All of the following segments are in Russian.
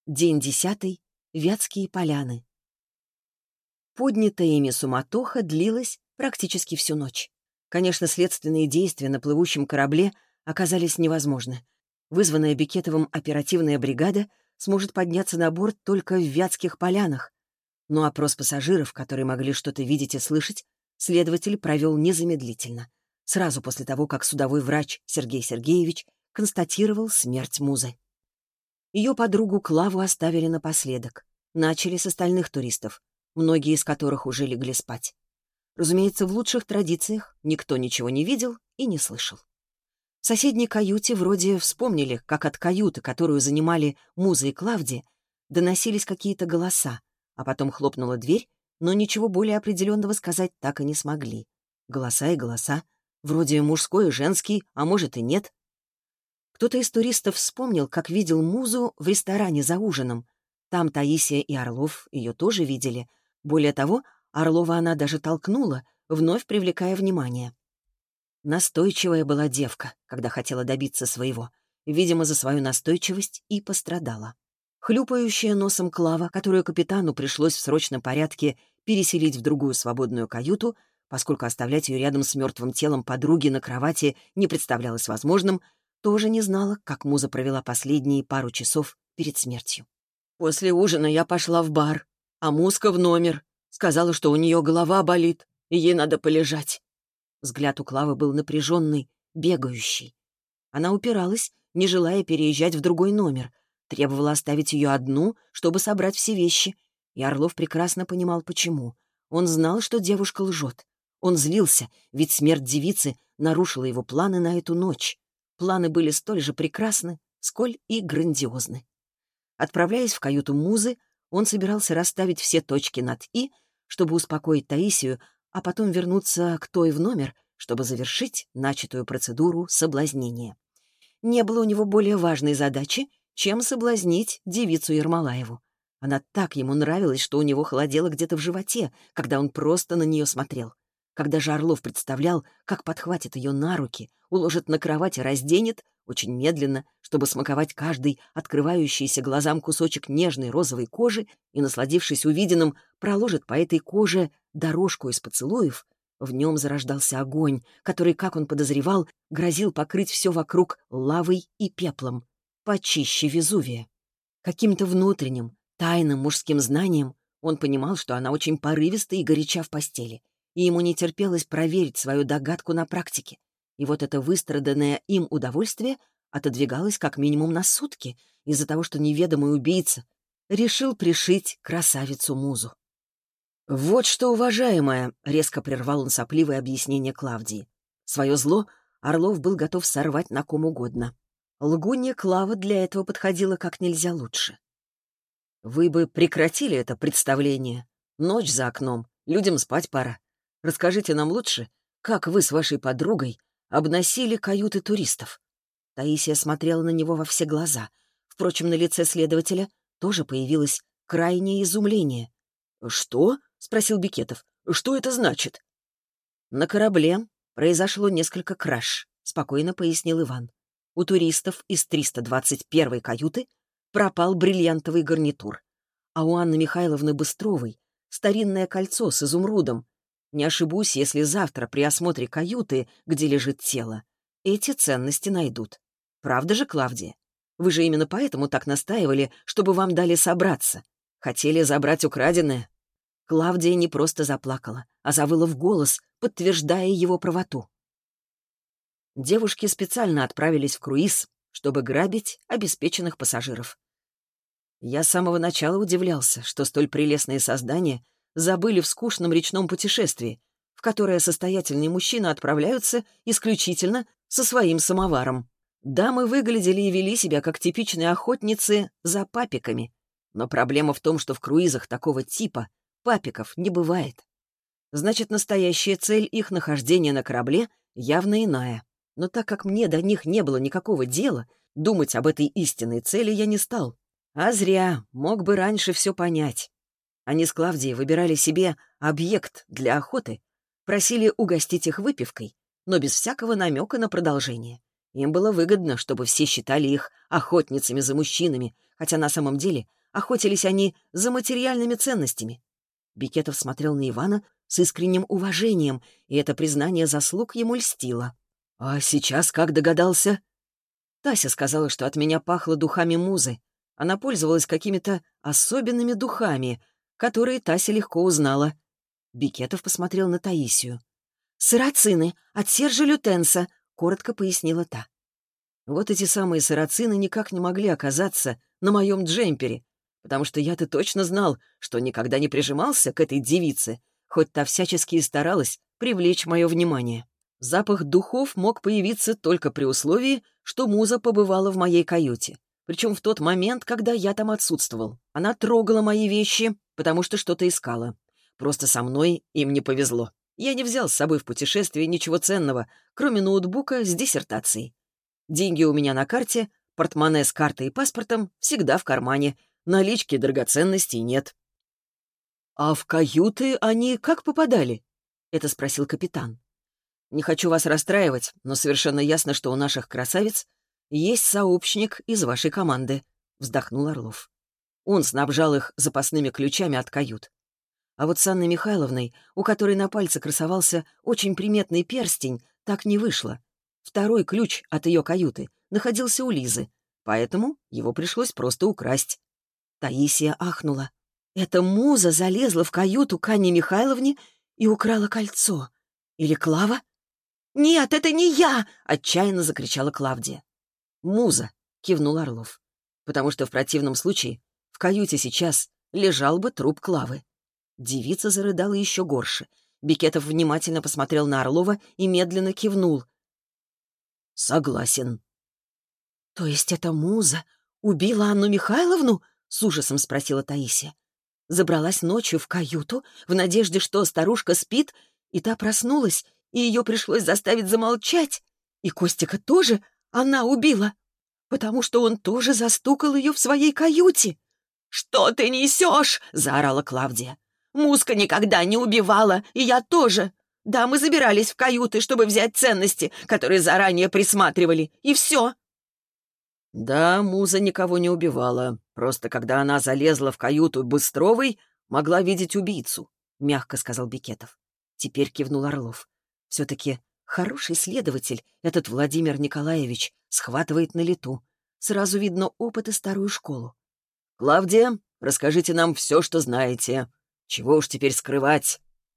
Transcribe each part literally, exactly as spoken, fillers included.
День десятый. Вятские поляны. Поднятая ими суматоха длилась практически всю ночь. Конечно, следственные действия на плывущем корабле оказались невозможны. Вызванная Бекетовым оперативная бригада сможет подняться на борт только в Вятских полянах. Но опрос пассажиров, которые могли что-то видеть и слышать, следователь провел незамедлительно, сразу после того, как судовой врач Сергей Сергеевич констатировал смерть Музы. Ее подругу Клаву оставили напоследок. Начали с остальных туристов, многие из которых уже легли спать. Разумеется, в лучших традициях никто ничего не видел и не слышал. В соседней каюте вроде вспомнили, как от каюты, которую занимали Муза и Клавдия, доносились какие-то голоса, а потом хлопнула дверь, но ничего более определенного сказать так и не смогли. Голоса и голоса, вроде мужской и женский, а может и нет. Кто-то из туристов вспомнил, как видел Музу в ресторане за ужином. Там Таисия и Орлов ее тоже видели. Более того, Орлова она даже толкнула, вновь привлекая внимание. Настойчивая была девка, когда хотела добиться своего. Видимо, за свою настойчивость и пострадала. Хлюпающая носом Клава, которую капитану пришлось в срочном порядке переселить в другую свободную каюту, поскольку оставлять ее рядом с мертвым телом подруги на кровати не представлялось возможным, тоже не знала, как Муза провела последние пару часов перед смертью. «После ужина я пошла в бар, а Музка в номер. Сказала, что у нее голова болит, и ей надо полежать». Взгляд у Клавы был напряженный, бегающий. Она упиралась, не желая переезжать в другой номер, требовала оставить ее одну, чтобы собрать все вещи, и Орлов прекрасно понимал, почему. Он знал, что девушка лжет. Он злился, ведь смерть девицы нарушила его планы на эту ночь. Планы были столь же прекрасны, сколь и грандиозны. Отправляясь в каюту Музы, он собирался расставить все точки над «и», чтобы успокоить Таисию, а потом вернуться к той в номер, чтобы завершить начатую процедуру соблазнения. Не было у него более важной задачи, чем соблазнить девицу Ермолаеву. Она так ему нравилась, что у него холодело где-то в животе, когда он просто на нее смотрел. Когда же Орлов представлял, как подхватит ее на руки, уложит на кровать и разденет, очень медленно, чтобы смаковать каждый открывающийся глазам кусочек нежной розовой кожи и, насладившись увиденным, проложит по этой коже дорожку из поцелуев, в нем зарождался огонь, который, как он подозревал, грозил покрыть все вокруг лавой и пеплом, почище Везувия. Каким-то внутренним, тайным мужским знанием он понимал, что она очень порывиста и горяча в постели, и ему не терпелось проверить свою догадку на практике. И вот это выстраданное им удовольствие отодвигалось как минимум на сутки из-за того, что неведомый убийца решил пришить красавицу Музу. «Вот что, уважаемая!» — резко прервал он сопливое объяснение Клавдии. Свое зло Орлов был готов сорвать на ком угодно. Лгунья Клава для этого подходила как нельзя лучше. «Вы бы прекратили это представление. Ночь за окном, людям спать пора. Расскажите нам лучше, как вы с вашей подругой обносили каюты туристов». Таисия смотрела на него во все глаза. Впрочем, на лице следователя тоже появилось крайнее изумление. «Что?» — спросил Бекетов. «Что это значит?» «На корабле произошло несколько краж», — спокойно пояснил Иван. «У туристов из триста двадцать первой каюты пропал бриллиантовый гарнитур, а у Анны Михайловны Быстровой старинное кольцо с изумрудом. Не ошибусь, если завтра при осмотре каюты, где лежит тело, эти ценности найдут. Правда же, Клавдия? Вы же именно поэтому так настаивали, чтобы вам дали собраться. Хотели забрать украденное». Клавдия не просто заплакала, а завыла в голос, подтверждая его правоту. Девушки специально отправились в круиз, чтобы грабить обеспеченных пассажиров. Я с самого начала удивлялся, что столь прелестные создания забыли в скучном речном путешествии, в которое состоятельные мужчины отправляются исключительно со своим самоваром. Дамы выглядели и вели себя как типичные охотницы за папиками. Но проблема в том, что в круизах такого типа папиков не бывает. Значит, настоящая цель их нахождения на корабле явно иная. Но так как мне до них не было никакого дела, думать об этой истинной цели я не стал. А зря, мог бы раньше все понять. Они с Клавдией выбирали себе объект для охоты, просили угостить их выпивкой, но без всякого намека на продолжение. Им было выгодно, чтобы все считали их охотницами за мужчинами, хотя на самом деле охотились они за материальными ценностями. Бекетов смотрел на Ивана с искренним уважением, и это признание заслуг ему льстило. «А сейчас как догадался?» Тася сказала, что от меня пахло духами Музы. Она пользовалась какими-то особенными духами, которые Тася легко узнала. Бекетов посмотрел на Таисию. «Сарацины от Сержа Лютенса», — коротко пояснила та. Вот эти самые сарацины никак не могли оказаться на моем джемпере, потому что я-то точно знал, что никогда не прижимался к этой девице, хоть та всячески и старалась привлечь мое внимание. Запах духов мог появиться только при условии, что Муза побывала в моей каюте. Причем в тот момент, когда я там отсутствовал. Она трогала мои вещи, потому что что-то искала. Просто со мной им не повезло. Я не взял с собой в путешествие ничего ценного, кроме ноутбука с диссертацией. Деньги у меня на карте, портмоне с картой и паспортом всегда в кармане. Налички драгоценностей нет. «А в каюты они как попадали?» — это спросил капитан. «Не хочу вас расстраивать, но совершенно ясно, что у наших красавиц есть сообщник из вашей команды», — вздохнул Орлов. Он снабжал их запасными ключами от кают. А вот с Анной Михайловной, у которой на пальце красовался очень приметный перстень, так не вышло. Второй ключ от ее каюты находился у Лизы, поэтому его пришлось просто украсть. Таисия ахнула. «Эта Муза залезла в каюту к Анне Михайловне и украла кольцо. Или Клава?» «Нет, это не я!» — отчаянно закричала Клавдия. «Муза!» — кивнул Орлов. «Потому что в противном случае в каюте сейчас лежал бы труп Клавы». Девица зарыдала еще горше. Бекетов внимательно посмотрел на Орлова и медленно кивнул. «Согласен». «То есть эта Муза убила Анну Михайловну?» — с ужасом спросила Таисия. «Забралась ночью в каюту в надежде, что старушка спит, и та проснулась, и ее пришлось заставить замолчать. И Костика тоже она убила, потому что он тоже застукал ее в своей каюте». «Что ты несешь?» — заорала Клавдия. «Музка никогда не убивала, и я тоже. Да, мы забирались в каюты, чтобы взять ценности, которые заранее присматривали, и все». «Да, Муза никого не убивала. Просто когда она залезла в каюту Быстровой, могла видеть убийцу», — мягко сказал Бекетов. Теперь кивнул Орлов. «Все-таки хороший следователь этот Владимир Николаевич схватывает на лету. Сразу видно опыт и старую школу. Клавдия, расскажите нам все, что знаете. Чего уж теперь скрывать?»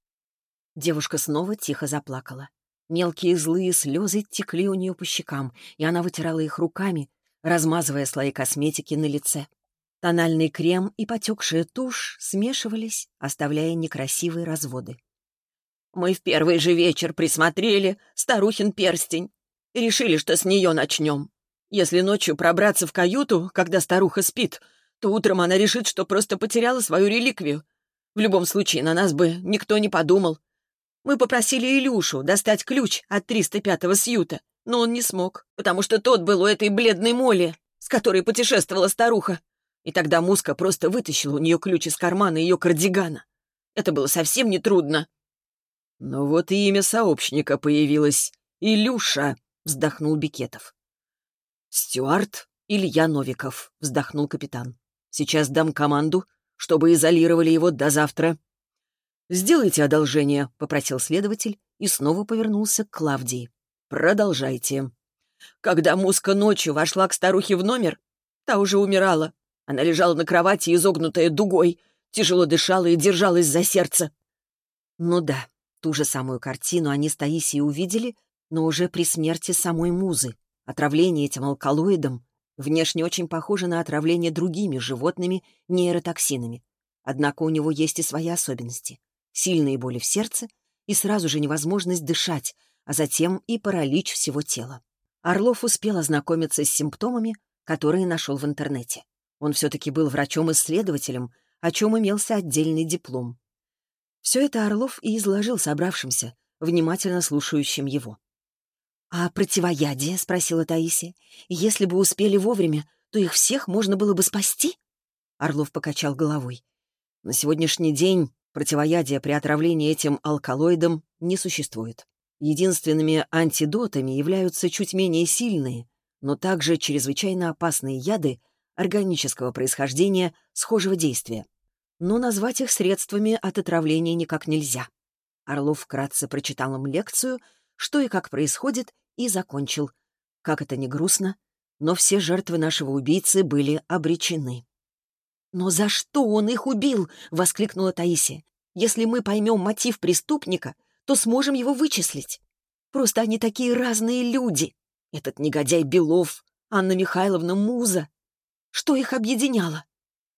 Девушка снова тихо заплакала. Мелкие злые слезы текли у нее по щекам, и она вытирала их руками, размазывая слои косметики на лице. Тональный крем и потекшая тушь смешивались, оставляя некрасивые разводы. «Мы в первый же вечер присмотрели старухин перстень и решили, что с нее начнем. Если ночью пробраться в каюту, когда старуха спит, то утром она решит, что просто потеряла свою реликвию. В любом случае, на нас бы никто не подумал. Мы попросили Илюшу достать ключ от триста пятого сьюта, но он не смог, потому что тот был у этой бледной Молли, с которой путешествовала старуха. И тогда Музка просто вытащила у нее ключ из кармана ее кардигана. Это было совсем нетрудно». «Ну вот и имя сообщника появилось. Илюша», — вздохнул Бекетов. «Стюарт Илья Новиков», — вздохнул капитан. «Сейчас дам команду, чтобы изолировали его до завтра». «Сделайте одолжение», — попросил следователь и снова повернулся к Клавдии. «Продолжайте». «Когда Музка ночью вошла к старухе в номер, та уже умирала. Она лежала на кровати, изогнутая дугой, тяжело дышала и держалась за сердце». Ну да, ту же самую картину они с Таисией увидели, но уже при смерти самой Музы. Отравление этим алкалоидом внешне очень похоже на отравление другими животными нейротоксинами. Однако у него есть и свои особенности. Сильные боли в сердце и сразу же невозможность дышать, а затем и паралич всего тела. Орлов успел ознакомиться с симптомами, которые нашел в интернете. Он все-таки был врачом-исследователем, о чем имелся отдельный диплом. Все это Орлов и изложил собравшимся, внимательно слушающим его. «А противоядие?» — спросила Таисия. «Если бы успели вовремя, то их всех можно было бы спасти?» Орлов покачал головой. «На сегодняшний день противоядия при отравлении этим алкалоидом не существует. Единственными антидотами являются чуть менее сильные, но также чрезвычайно опасные яды, органического происхождения, схожего действия. Но назвать их средствами от отравления никак нельзя. Орлов вкратце прочитал им лекцию, что и как происходит, и закончил. Как это ни грустно, но все жертвы нашего убийцы были обречены. «Но за что он их убил?» — воскликнула Таисия. «Если мы поймем мотив преступника, то сможем его вычислить. Просто они такие разные люди. Этот негодяй Белов, Анна Михайловна Муза. Что их объединяло?»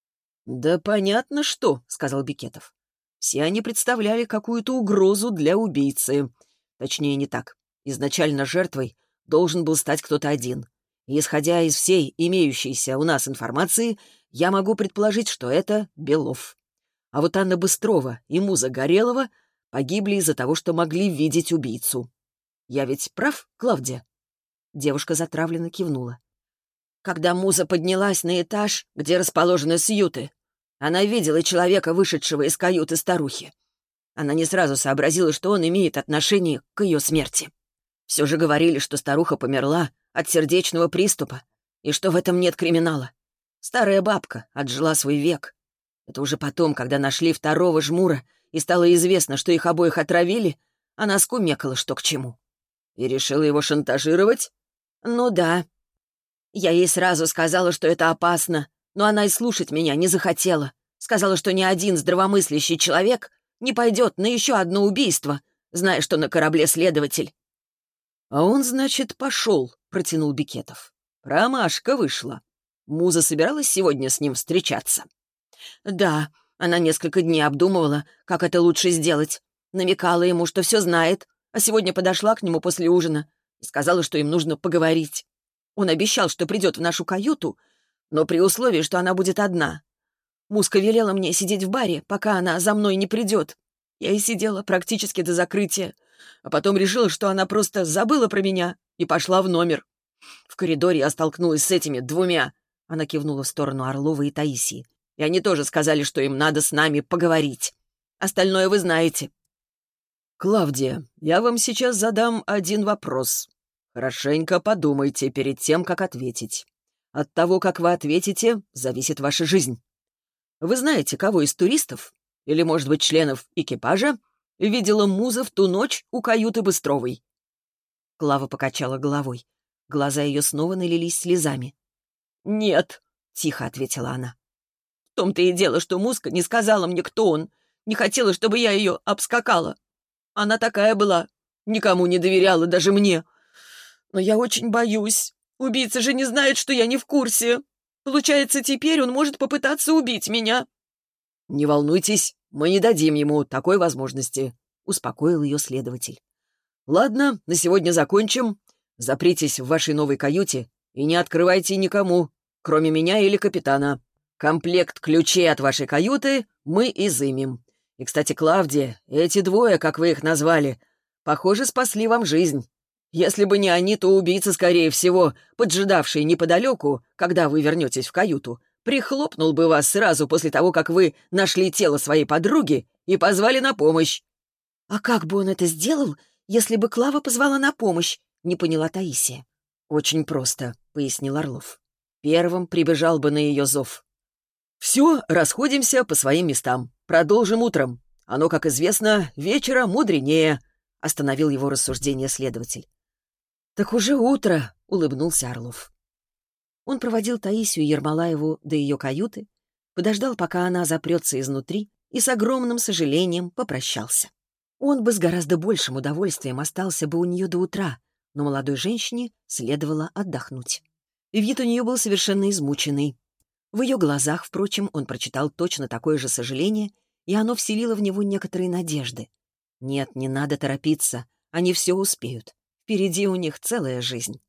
«Да понятно что», — сказал Бекетов. «Все они представляли какую-то угрозу для убийцы. Точнее, не так. Изначально жертвой должен был стать кто-то один. И, исходя из всей имеющейся у нас информации, я могу предположить, что это Белов. А вот Анна Быстрова и Муза Горелова погибли из-за того, что могли видеть убийцу. Я ведь прав, Клавдия?» Девушка затравленно кивнула. «Когда Муза поднялась на этаж, где расположены сьюты, она видела человека, вышедшего из каюты старухи. Она не сразу сообразила, что он имеет отношение к ее смерти. Все же говорили, что старуха померла от сердечного приступа, и что в этом нет криминала. Старая бабка отжила свой век. Это уже потом, когда нашли второго жмура, и стало известно, что их обоих отравили, она скумекала, что к чему. И решила его шантажировать? Ну да. Я ей сразу сказала, что это опасно, но она и слушать меня не захотела. Сказала, что ни один здравомыслящий человек не пойдет на еще одно убийство, зная, что на корабле следователь. «А он, значит, пошел», — протянул Бекетов. «Промашка вышла. Муза собиралась сегодня с ним встречаться?» «Да, она несколько дней обдумывала, как это лучше сделать. Намекала ему, что все знает, а сегодня подошла к нему после ужина и сказала, что им нужно поговорить. Он обещал, что придет в нашу каюту, но при условии, что она будет одна. Музка велела мне сидеть в баре, пока она за мной не придет. Я и сидела практически до закрытия, а потом решила, что она просто забыла про меня и пошла в номер. В коридоре я столкнулась с этими двумя». Она кивнула в сторону Орлова и Таисии. «И они тоже сказали, что им надо с нами поговорить. Остальное вы знаете». «Клавдия, я вам сейчас задам один вопрос. Хорошенько подумайте перед тем, как ответить. От того, как вы ответите, зависит ваша жизнь. Вы знаете, кого из туристов, или, может быть, членов экипажа, видела Муза в ту ночь у каюты Быстровой?» Клава покачала головой. Глаза ее снова налились слезами. «Нет», — тихо ответила она. «В том-то и дело, что Музка не сказала мне, кто он, не хотела, чтобы я ее обскакала. Она такая была, никому не доверяла, даже мне. Но я очень боюсь. Убийца же не знает, что я не в курсе. Получается, теперь он может попытаться убить меня». «Не волнуйтесь, мы не дадим ему такой возможности», — успокоил ее следователь. «Ладно, на сегодня закончим. Запритесь в вашей новой каюте и не открывайте никому, кроме меня или капитана. Комплект ключей от вашей каюты мы изымем. И, кстати, Клавдия, эти двое, как вы их назвали, похоже, спасли вам жизнь. Если бы не они, то убийца, скорее всего, поджидавший неподалеку, когда вы вернетесь в каюту, прихлопнул бы вас сразу после того, как вы нашли тело своей подруги и позвали на помощь». «А как бы он это сделал, если бы Клава позвала на помощь?» — не поняла Таисия. «Очень просто», — пояснил Орлов. «Первым прибежал бы на ее зов». «Все, расходимся по своим местам. Продолжим утром. Оно, как известно, вечера мудренее», — остановил его рассуждение следователь. «Так уже утро», — улыбнулся Орлов. Он проводил Таисию Ермолаеву до ее каюты, подождал, пока она запрется изнутри, и с огромным сожалением попрощался. Он бы с гораздо большим удовольствием остался бы у нее до утра, но молодой женщине следовало отдохнуть. И вид у нее был совершенно измученный. В ее глазах, впрочем, он прочитал точно такое же сожаление, и оно вселило в него некоторые надежды. Нет, не надо торопиться, они все успеют. Впереди у них целая жизнь.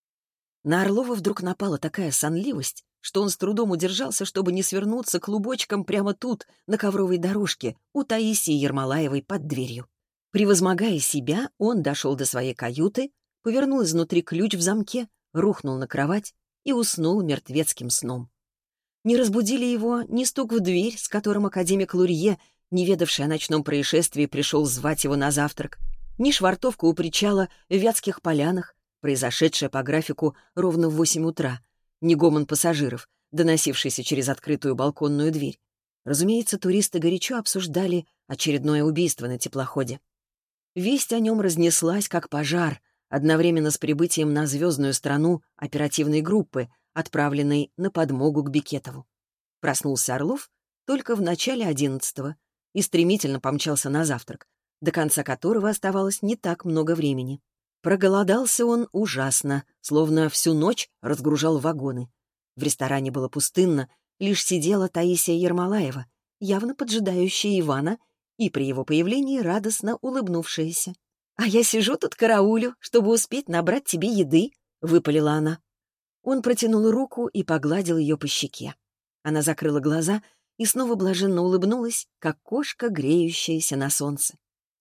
На Орлова вдруг напала такая сонливость, что он с трудом удержался, чтобы не свернуться клубочком прямо тут, на ковровой дорожке, у Таисии Ермолаевой под дверью. Превозмогая себя, он дошел до своей каюты, повернул изнутри ключ в замке, рухнул на кровать и уснул мертвецким сном. Не разбудили его ни стук в дверь, с которым академик Лурье, не ведавший о ночном происшествии, пришел звать его на завтрак, ни швартовка у причала в Вятских полянах, произошедшая по графику ровно в восемь утра, ни гомон пассажиров, доносившийся через открытую балконную дверь. Разумеется, туристы горячо обсуждали очередное убийство на теплоходе. Весть о нем разнеслась, как пожар, одновременно с прибытием на звездную страну оперативной группы, отправленной на подмогу к Бекетову. Проснулся Орлов только в начале одиннадцатого и стремительно помчался на завтрак, до конца которого оставалось не так много времени. Проголодался он ужасно, словно всю ночь разгружал вагоны. В ресторане было пустынно, лишь сидела Таисия Ермолаева, явно поджидающая Ивана, и при его появлении радостно улыбнувшаяся. «А я сижу тут караулю, чтобы успеть набрать тебе еды», — выпалила она. Он протянул руку и погладил ее по щеке. Она закрыла глаза и снова блаженно улыбнулась, как кошка, греющаяся на солнце.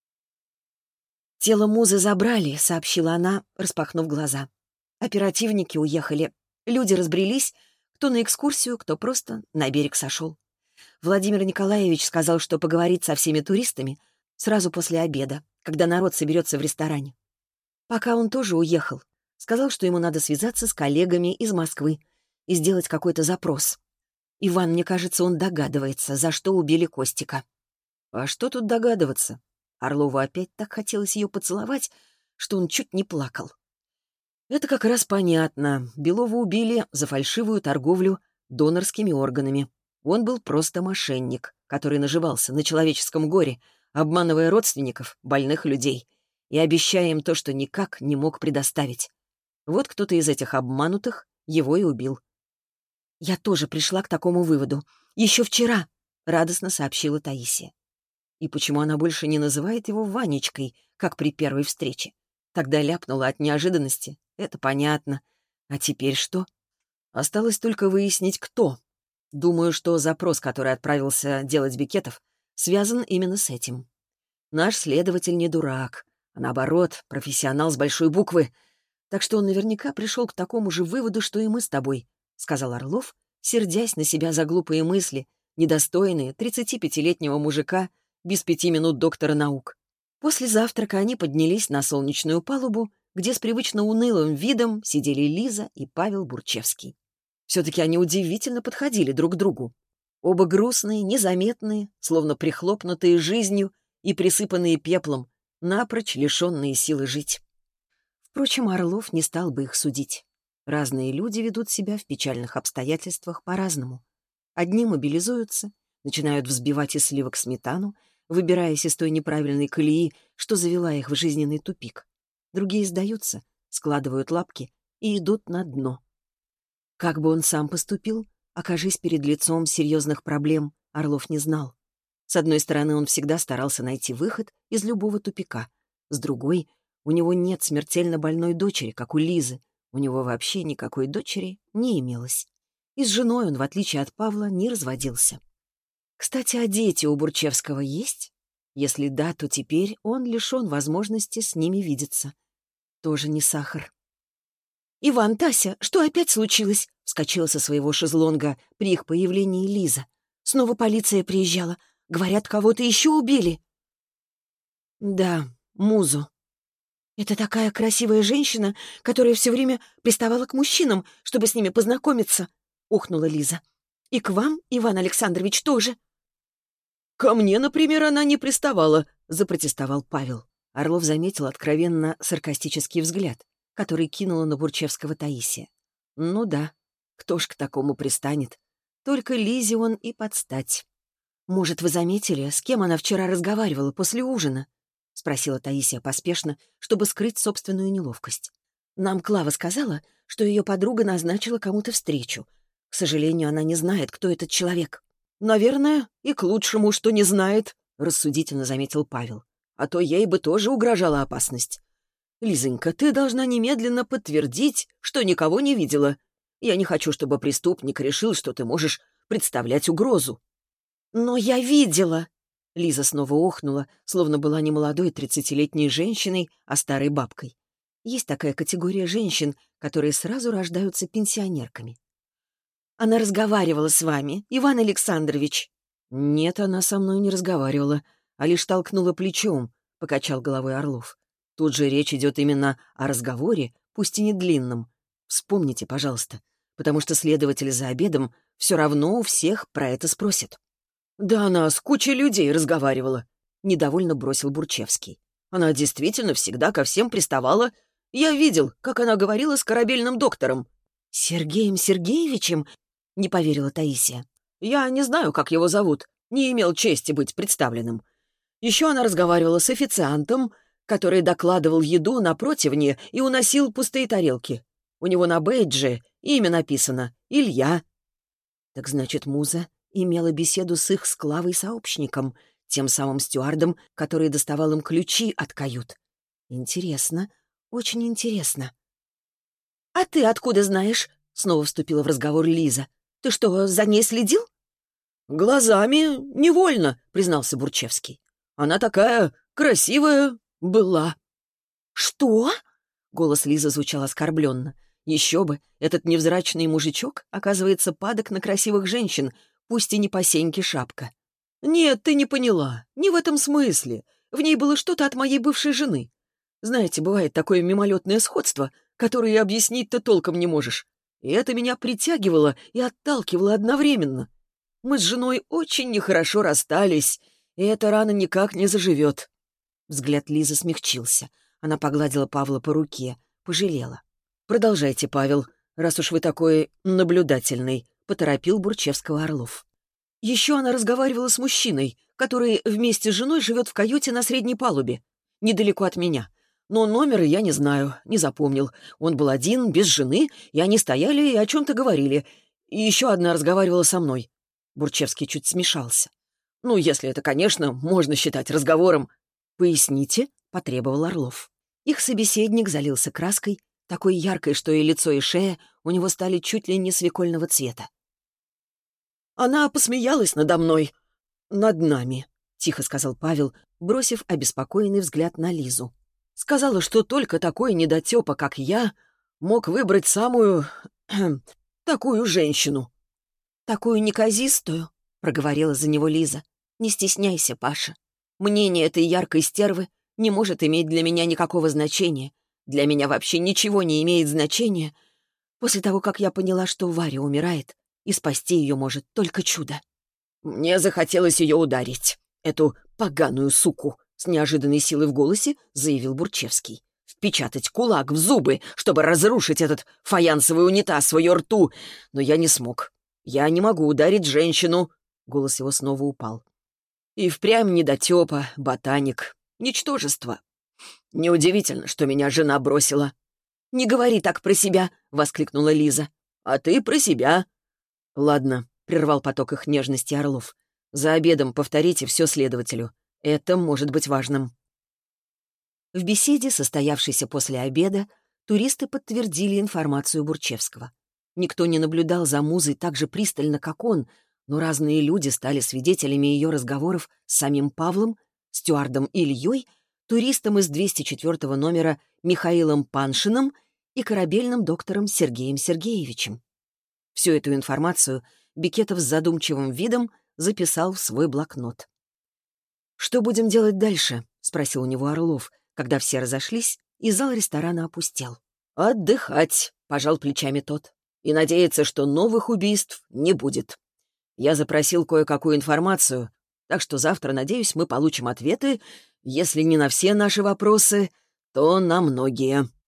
«Тело Музы забрали», — сообщила она, распахнув глаза. «Оперативники уехали. Люди разбрелись, кто на экскурсию, кто просто на берег сошел. Владимир Николаевич сказал, что поговорит со всеми туристами сразу после обеда, когда народ соберется в ресторане. Пока он тоже уехал. Сказал, что ему надо связаться с коллегами из Москвы и сделать какой-то запрос. Иван, мне кажется, он догадывается, за что убили Костика». «А что тут догадываться?» Орлову опять так хотелось ее поцеловать, что он чуть не плакал. «Это как раз понятно. Белова убили за фальшивую торговлю донорскими органами. Он был просто мошенник, который наживался на человеческом горе, обманывая родственников, больных людей, и обещая им то, что никак не мог предоставить. Вот кто-то из этих обманутых его и убил». «Я тоже пришла к такому выводу. Еще вчера», — радостно сообщила Таисия. И почему она больше не называет его Ванечкой, как при первой встрече? Тогда ляпнула от неожиданности. Это понятно. А теперь что? Осталось только выяснить, кто. Думаю, что запрос, который отправился делать Бекетов, связан именно с этим. Наш следователь не дурак, а наоборот, профессионал с большой буквы. Так что он наверняка пришел к такому же выводу, что и мы с тобой, — сказал Орлов, сердясь на себя за глупые мысли, недостойные тридцатипятилетнего мужика, без пяти минут доктора наук. После завтрака они поднялись на солнечную палубу, где с привычно унылым видом сидели Лиза и Павел Бурчевский. Все-таки они удивительно подходили друг к другу. Оба грустные, незаметные, словно прихлопнутые жизнью и присыпанные пеплом, напрочь лишенные силы жить. Впрочем, Орлов не стал бы их судить. Разные люди ведут себя в печальных обстоятельствах по-разному. Одни мобилизуются, начинают взбивать из сливок сметану, выбираясь из той неправильной колеи, что завела их в жизненный тупик. Другие сдаются, складывают лапки и идут на дно. Как бы он сам поступил, окажись перед лицом серьезных проблем, Орлов не знал. С одной стороны, он всегда старался найти выход из любого тупика. С другой, у него нет смертельно больной дочери, как у Лизы. У него вообще никакой дочери не имелось. И с женой он, в отличие от Павла, не разводился. Кстати, а дети у Бурчевского есть? Если да, то теперь он лишен возможности с ними видеться. Тоже не сахар. «Иван, Тася, что опять случилось?» — вскочила со своего шезлонга при их появлении Лиза. «Снова полиция приезжала. Говорят, кого-то еще убили». «Да, Музу». «Это такая красивая женщина, которая все время приставала к мужчинам, чтобы с ними познакомиться», — ухнула Лиза. «И к вам, Иван Александрович, тоже». «Ко мне, например, она не приставала», — запротестовал Павел. Орлов заметил откровенно саркастический взгляд, который кинула на Бурчевского Таисия. «Ну да, кто ж к такому пристанет? Только Лизе он и подстать». «Может, вы заметили, с кем она вчера разговаривала после ужина?» — спросила Таисия поспешно, чтобы скрыть собственную неловкость. «Нам Клава сказала, что ее подруга назначила кому-то встречу. К сожалению, она не знает, кто этот человек». «Наверное, и к лучшему, что не знает», — рассудительно заметил Павел. «А то ей бы тоже угрожала опасность. Лизонька, ты должна немедленно подтвердить, что никого не видела. Я не хочу, чтобы преступник решил, что ты можешь представлять угрозу». «Но я видела!» Лиза снова охнула, словно была не молодой тридцатилетней женщиной, а старой бабкой. Есть такая категория женщин, которые сразу рождаются пенсионерками. «Она разговаривала с вами, Иван Александрович». «Нет, она со мной не разговаривала, а лишь толкнула плечом», — покачал головой Орлов. «Тут же речь идет именно о разговоре, пусть и не длинном. Вспомните, пожалуйста, потому что следователи за обедом все равно у всех про это спросят. «Да она с кучей людей разговаривала», — недовольно бросил Бурчевский. «Она действительно всегда ко всем приставала. Я видел, как она говорила с корабельным доктором». «Сергеем Сергеевичем?» — не поверила Таисия. «Я не знаю, как его зовут, не имел чести быть представленным. Еще она разговаривала с официантом, который докладывал еду на противне и уносил пустые тарелки. У него на бейдже имя написано — Илья». Так значит, Муза имела беседу с их склавой-сообщником, тем самым стюардом, который доставал им ключи от кают. Интересно, очень интересно. «А ты откуда знаешь?» — снова вступила в разговор Лиза. «Ты что, за ней следил?» «Глазами невольно», — признался Бурчевский. «Она такая красивая была». «Что?» — голос Лизы звучал оскорбленно. Еще бы, этот невзрачный мужичок, оказывается, падок на красивых женщин, пусть и не по сеньке шапка. «Нет, ты не поняла. Не в этом смысле. В ней было что-то от моей бывшей жены. Знаете, бывает такое мимолетное сходство, которое и объяснить-то толком не можешь. И это меня притягивало и отталкивало одновременно. Мы с женой очень нехорошо расстались, и эта рана никак не заживет». Взгляд Лизы смягчился. Она погладила Павла по руке, пожалела. «Продолжайте, Павел, раз уж вы такой наблюдательный», — поторопил Бурчевского Орлов. Еще она разговаривала с мужчиной, который вместе с женой живет в каюте на средней палубе, недалеко от меня. Но номера я не знаю, не запомнил. Он был один, без жены, и они стояли и о чем-то говорили. И еще одна разговаривала со мной. Бурчевский чуть смешался. «Ну, если это, конечно, можно считать разговором». «Поясните», — потребовал Орлов. Их собеседник залился краской, такой яркой, что и лицо, и шея у него стали чуть ли не свекольного цвета. «Она посмеялась надо мной. Над нами», — тихо сказал Павел, бросив обеспокоенный взгляд на Лизу. «Сказала, что только такой недотепа, как я, мог выбрать самую... такую женщину». «Такую неказистую», — проговорила за него Лиза. «Не стесняйся, Паша. Мнение этой яркой стервы не может иметь для меня никакого значения. Для меня вообще ничего не имеет значения. После того, как я поняла, что Варя умирает, и спасти ее может только чудо». «Мне захотелось ее ударить, эту поганую суку», — с неожиданной силой в голосе заявил Бурчевский. «Впечатать кулак в зубы, чтобы разрушить этот фаянсовый унитаз в ее рту. Но я не смог. Я не могу ударить женщину». Голос его снова упал. «И впрямь недотепа, ботаник, ничтожество. Неудивительно, что меня жена бросила». «Не говори так про себя», — воскликнула Лиза. «А ты про себя». «Ладно», — прервал поток их нежности Орлов. «За обедом повторите все следователю. Это может быть важным». В беседе, состоявшейся после обеда, туристы подтвердили информацию Бурчевского. Никто не наблюдал за Музой так же пристально, как он, но разные люди стали свидетелями ее разговоров с самим Павлом, стюардом Ильей, туристом из двести четвёртого номера Михаилом Паншиным и корабельным доктором Сергеем Сергеевичем. Всю эту информацию Бекетов с задумчивым видом записал в свой блокнот. «Что будем делать дальше?» — спросил у него Орлов, когда все разошлись, и зал ресторана опустел. «Отдыхать», — пожал плечами тот, «и надеяться, что новых убийств не будет. Я запросил кое-какую информацию, так что завтра, надеюсь, мы получим ответы, если не на все наши вопросы, то на многие».